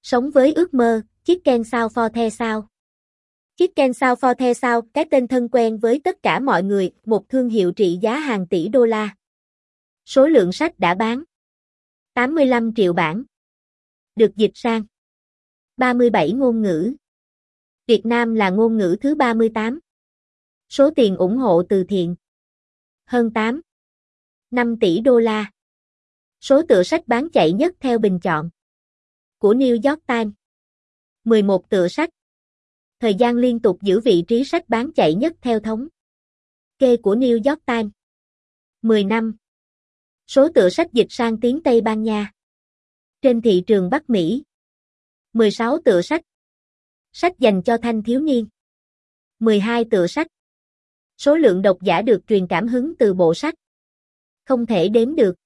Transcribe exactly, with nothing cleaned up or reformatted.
Sống với ước mơ, Chicken South for the South. Chicken South for the South, cái tên thân quen với tất cả mọi người, một thương hiệu trị giá hàng tỷ đô la. Số lượng sách đã bán tám mươi lăm triệu bản. Được dịch sang ba mươi bảy ngôn ngữ. Việt Nam là ngôn ngữ thứ ba mươi tám. Số tiền ủng hộ từ thiện hơn tám phẩy năm tỷ đô la. Số tựa sách bán chạy nhất theo bình chọn của New York Times. mười một tựa sách. Thời gian liên tục giữ vị trí sách bán chạy nhất theo thống kê của New York Times. mười năm. Số tựa sách dịch sang tiếng Tây Ban Nha trên thị trường Bắc Mỹ. mười sáu tựa sách. Sách dành cho thanh thiếu niên. mười hai tựa sách. Số lượng độc giả được truyền cảm hứng từ bộ sách không thể đếm được.